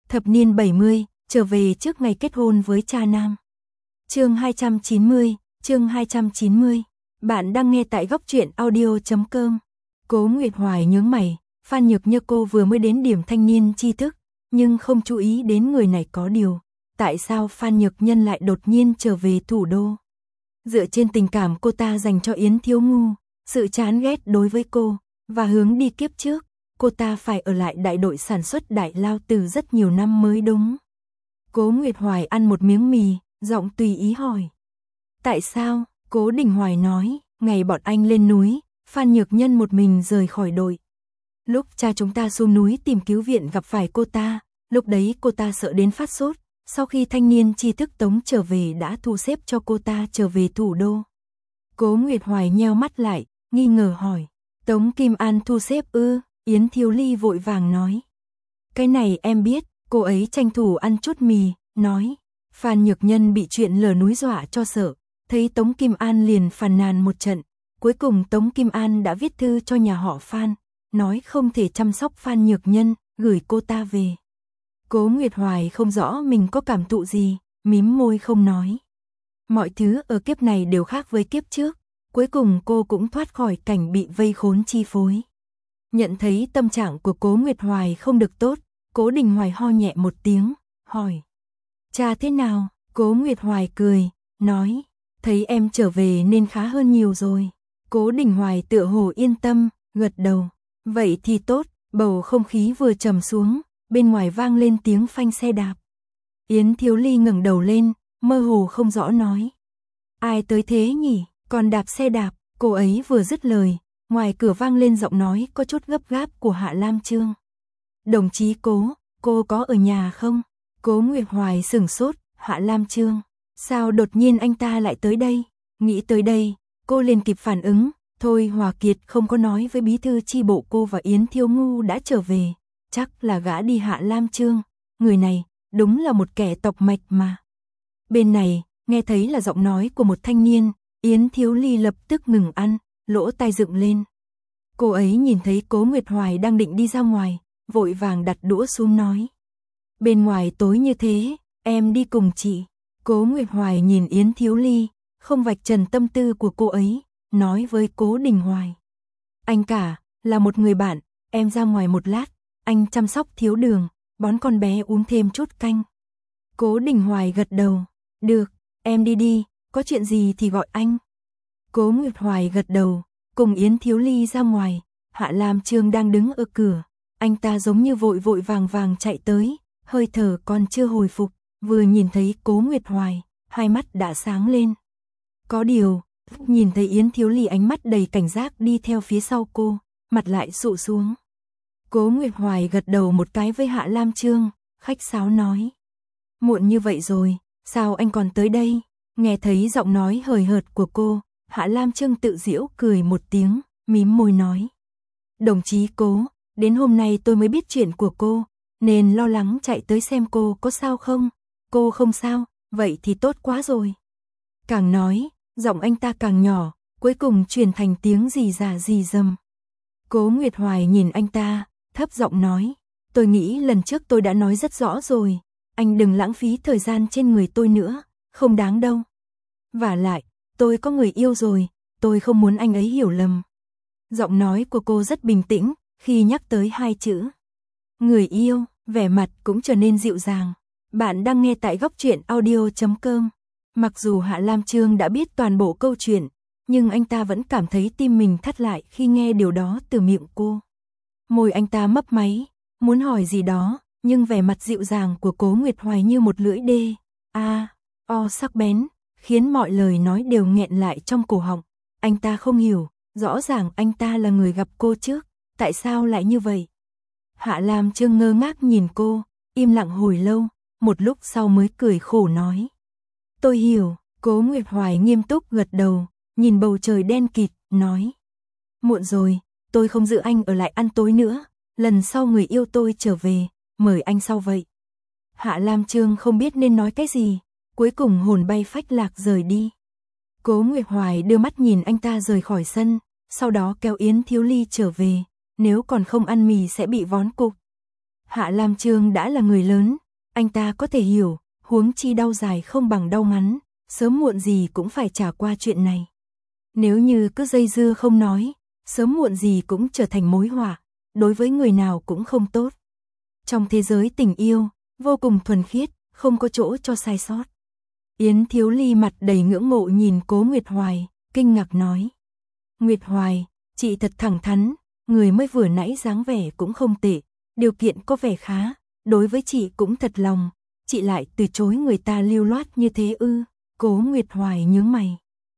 Thập niên 70, trở về trước ngày kết hôn với cha nam. Chương 290. Bạn đang nghe tại góc truyện audio.com. Cố Nguyệt Hoài nhướng mày, Phan Nhược Như cô vừa mới đến điểm thanh niên tri thức, nhưng không chú ý đến người này có điều. Tại sao Phan Nhược Nhân lại đột nhiên trở về thủ đô? Dựa trên tình cảm cô ta dành cho Yến Thiếu Ngu, sự chán ghét đối với cô, và hướng đi kiếp trước, cô ta phải ở lại đại đội sản xuất Đại Lao từ rất nhiều năm mới đúng. Cố Nguyệt Hoài ăn một miếng mì, giọng tùy ý hỏi. Tại sao? Cố Đình Hoài nói, ngày bọn anh lên núi, Phan Nhược Nhân một mình rời khỏi đội. Lúc cha chúng ta xuống núi tìm cứu viện gặp phải cô ta, lúc đấy cô ta sợ đến phát sốt, sau khi thanh niên tri thức Tống trở về đã thu xếp cho cô ta trở về thủ đô. Cố Nguyệt Hoài nheo mắt lại, nghi ngờ hỏi, Tống Kim An thu xếp ư? Yến Thiếu Ly vội vàng nói. Cái này em biết, cô ấy tranh thủ ăn chút mì, nói. Phan Nhược Nhân bị chuyện lở núi dọa cho sợ, thấy Tống Kim An liền phàn nàn một trận. Cuối cùng Tống Kim An đã viết thư cho nhà họ Phan, nói không thể chăm sóc Phan Nhược Nhân, gửi cô ta về. Cố Nguyệt Hoài không rõ mình có cảm thụ gì, mím môi không nói. Mọi thứ ở kiếp này đều khác với kiếp trước, cuối cùng cô cũng thoát khỏi cảnh bị vây khốn chi phối. Nhận thấy tâm trạng của Cố Nguyệt Hoài không được tốt, Cố Đình Hoài ho nhẹ một tiếng, hỏi. Cha thế nào? Cố Nguyệt Hoài cười, nói. Thấy em trở về nên khá hơn nhiều rồi. Cố Đình Hoài tựa hồ yên tâm, gật đầu. Vậy thì tốt, bầu không khí vừa trầm xuống, bên ngoài vang lên tiếng phanh xe đạp. Yến Thiếu Ly ngẩng đầu lên, mơ hồ không rõ nói. Ai tới thế nhỉ? Còn đạp xe đạp, cô ấy vừa dứt lời. Ngoài cửa vang lên giọng nói có chút gấp gáp của Hạ Lam Chương. Đồng chí Cố, cô có ở nhà không? Cố Nguyệt Hoài sửng sốt, Hạ Lam Chương. Sao đột nhiên anh ta lại tới đây? Nghĩ tới đây, cô liền kịp phản ứng. Thôi Hòa Kiệt không có nói với bí thư chi bộ cô và Yến Thiếu Ngu đã trở về. Chắc là gã đi Hạ Lam Chương. Người này, đúng là một kẻ tộc mạch mà. Bên này, nghe thấy là giọng nói của một thanh niên, Yến Thiếu Ly lập tức ngừng ăn. Lỗ tai dựng lên. Cô ấy nhìn thấy Cố Nguyệt Hoài đang định đi ra ngoài, vội vàng đặt đũa xuống nói. Bên ngoài tối như thế, em đi cùng chị. Cố Nguyệt Hoài nhìn Yến Thiếu Ly, không vạch trần tâm tư của cô ấy, nói với Cố Đình Hoài. Anh cả, là một người bạn, em ra ngoài một lát, anh chăm sóc Thiếu Đường, bón con bé uống thêm chút canh. Cố Đình Hoài gật đầu. Được, em đi đi, có chuyện gì thì gọi anh. Cố Nguyệt Hoài gật đầu, cùng Yến Thiếu Ly ra ngoài. Hạ Lam Chương đang đứng ở cửa, anh ta giống như vội vội vàng chạy tới, hơi thở còn chưa hồi phục, vừa nhìn thấy Cố Nguyệt Hoài, hai mắt đã sáng lên. Có điều, nhìn thấy Yến Thiếu Ly ánh mắt đầy cảnh giác đi theo phía sau cô, mặt lại sụ xuống. Cố Nguyệt Hoài gật đầu một cái với Hạ Lam Chương, khách sáo nói. Muộn như vậy rồi, sao anh còn tới đây? Nghe thấy giọng nói hời hợt của cô, Hạ Lam Chương tự giễu cười một tiếng, mím môi nói. Đồng chí Cố, đến hôm nay tôi mới biết chuyện của cô, nên lo lắng chạy tới xem cô có sao không. Cô không sao, vậy thì tốt quá rồi. Càng nói, giọng anh ta càng nhỏ, cuối cùng truyền thành tiếng rì rà rì rầm. Cố Nguyệt Hoài nhìn anh ta, thấp giọng nói. Tôi nghĩ lần trước tôi đã nói rất rõ rồi, anh đừng lãng phí thời gian trên người tôi nữa, không đáng đâu. Vả lại, tôi có người yêu rồi, tôi không muốn anh ấy hiểu lầm. Giọng nói của cô rất bình tĩnh, khi nhắc tới hai chữ. Người yêu, vẻ mặt cũng trở nên dịu dàng. Bạn đang nghe tại góc truyện audio.com. Mặc dù Hạ Lam Chương đã biết toàn bộ câu chuyện, nhưng anh ta vẫn cảm thấy tim mình thắt lại khi nghe điều đó từ miệng cô. Môi anh ta mấp máy, muốn hỏi gì đó, nhưng vẻ mặt dịu dàng của Cố Nguyệt Hoài như một lưỡi đê. Sắc bén, khiến mọi lời nói đều nghẹn lại trong cổ họng. Anh ta không hiểu, rõ ràng anh ta là người gặp cô trước, tại sao lại như vậy? Hạ Lam Chương ngơ ngác nhìn cô, im lặng hồi lâu, một lúc sau mới cười khổ nói. Tôi hiểu. Cố Nguyệt Hoài nghiêm túc gật đầu, nhìn bầu trời đen kịt, nói. Muộn rồi, tôi không giữ anh ở lại ăn tối nữa, lần sau người yêu tôi trở về, mời anh sau vậy. Hạ Lam Chương không biết nên nói cái gì, cuối cùng hồn bay phách lạc rời đi. Cố Nguyệt Hoài đưa mắt nhìn anh ta rời khỏi sân, sau đó kéo Yến Thiếu Ly trở về, nếu còn không ăn mì sẽ bị vón cục. Hạ Lam Trương đã là người lớn, anh ta có thể hiểu, huống chi đau dài không bằng đau ngắn, sớm muộn gì cũng phải trải qua chuyện này. Nếu như cứ dây dưa không nói, sớm muộn gì cũng trở thành mối họa, đối với người nào cũng không tốt. Trong thế giới tình yêu, vô cùng thuần khiết, không có chỗ cho sai sót. Yến Thiếu Ly mặt đầy ngưỡng mộ nhìn Cố Nguyệt Hoài, kinh ngạc nói. Nguyệt Hoài, chị thật thẳng thắn, người mới vừa nãy dáng vẻ cũng không tệ, điều kiện có vẻ khá, đối với chị cũng thật lòng, chị lại từ chối người ta lưu loát như thế ư? Cố Nguyệt Hoài nhướng mày.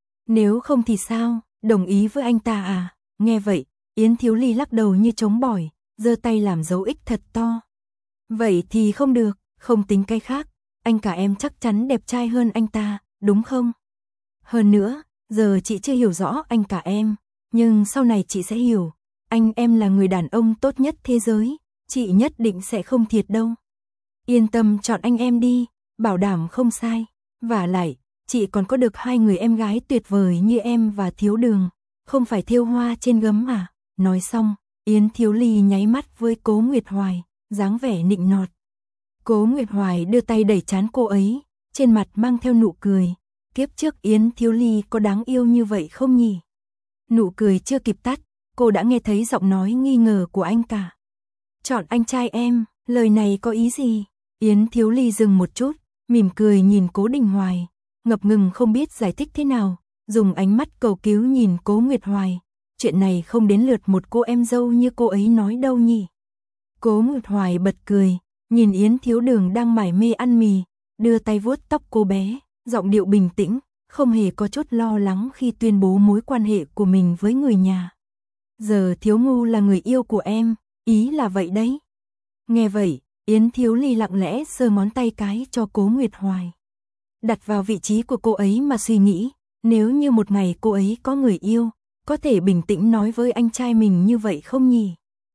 Nếu không thì sao, đồng ý với anh ta à? Nghe vậy, Yến Thiếu Ly lắc đầu như trống bỏi, giơ tay làm dấu X thật to. Vậy thì không được, không tính cái khác, anh cả em chắc chắn đẹp trai hơn anh ta, đúng không? Hơn nữa, giờ chị chưa hiểu rõ anh cả em, nhưng sau này chị sẽ hiểu, anh em là người đàn ông tốt nhất thế giới, chị nhất định sẽ không thiệt đâu. Yên tâm chọn anh em đi, bảo đảm không sai, vả lại, chị còn có được 2 người em gái tuyệt vời như em và Thiếu Đường, không phải thêu hoa trên gấm à? Nói xong, Yến Thiếu Ly nháy mắt với Cố Nguyệt Hoài, dáng vẻ nịnh nọt. Cố Nguyệt Hoài đưa tay đẩy trán cô ấy, trên mặt mang theo nụ cười. Kiếp trước Yến Thiếu Ly có đáng yêu như vậy không nhỉ? Nụ cười chưa kịp tắt, cô đã nghe thấy giọng nói nghi ngờ của anh cả. Chọn anh trai em, lời này có ý gì? Yến Thiếu Ly dừng một chút, mỉm cười nhìn Cố Đình Hoài, ngập ngừng không biết giải thích thế nào, dùng ánh mắt cầu cứu nhìn Cố Nguyệt Hoài. Chuyện này không đến lượt một cô em dâu như cô ấy nói đâu nhỉ? Cố Nguyệt Hoài bật cười, nhìn Yến Thiếu Đường đang mải mê ăn mì, đưa tay vuốt tóc cô bé, giọng điệu bình tĩnh, không hề có chút lo lắng khi tuyên bố mối quan hệ của mình với người nhà. Giờ Thiếu Ngu là người yêu của em, ý là vậy đấy. Nghe vậy, Yến Thiếu Ly lặng lẽ giơ ngón tay cái cho Cố Nguyệt Hoài. Đặt vào vị trí của cô ấy mà suy nghĩ, nếu như một ngày cô ấy có người yêu, có thể bình tĩnh nói với anh trai mình như vậy không nhỉ?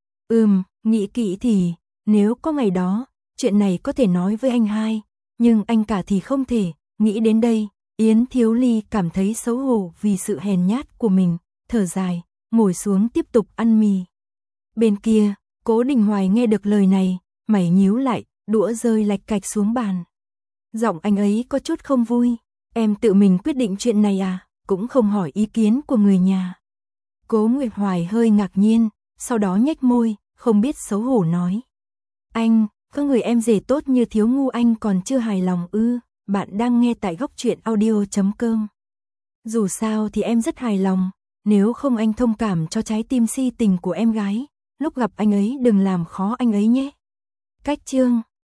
Nghĩ kỹ thì, nếu có ngày đó, chuyện này có thể nói với anh hai, nhưng anh cả thì không thể. Nghĩ đến đây, Yến Thiếu Ly cảm thấy xấu hổ vì sự hèn nhát của mình, thở dài, ngồi xuống tiếp tục ăn mì. Bên kia, Cố Đình Hoài nghe được lời này, mày nhíu lại, đũa rơi lạch cạch xuống bàn. Giọng anh ấy có chút không vui, em tự mình quyết định chuyện này à, cũng không hỏi ý kiến của người nhà. Cố Nguyệt Hoài hơi ngạc nhiên, sau đó nhếch môi, không biết xấu hổ nói. Anh, có người em rể tốt như Thiếu Ngu anh còn chưa hài lòng ư? Bạn đang nghe tại Góc Truyện Audio.com. Dù sao thì em rất hài lòng, nếu không anh thông cảm cho trái tim si tình của em gái, lúc gặp anh ấy đừng làm khó anh ấy nhé. Cách chương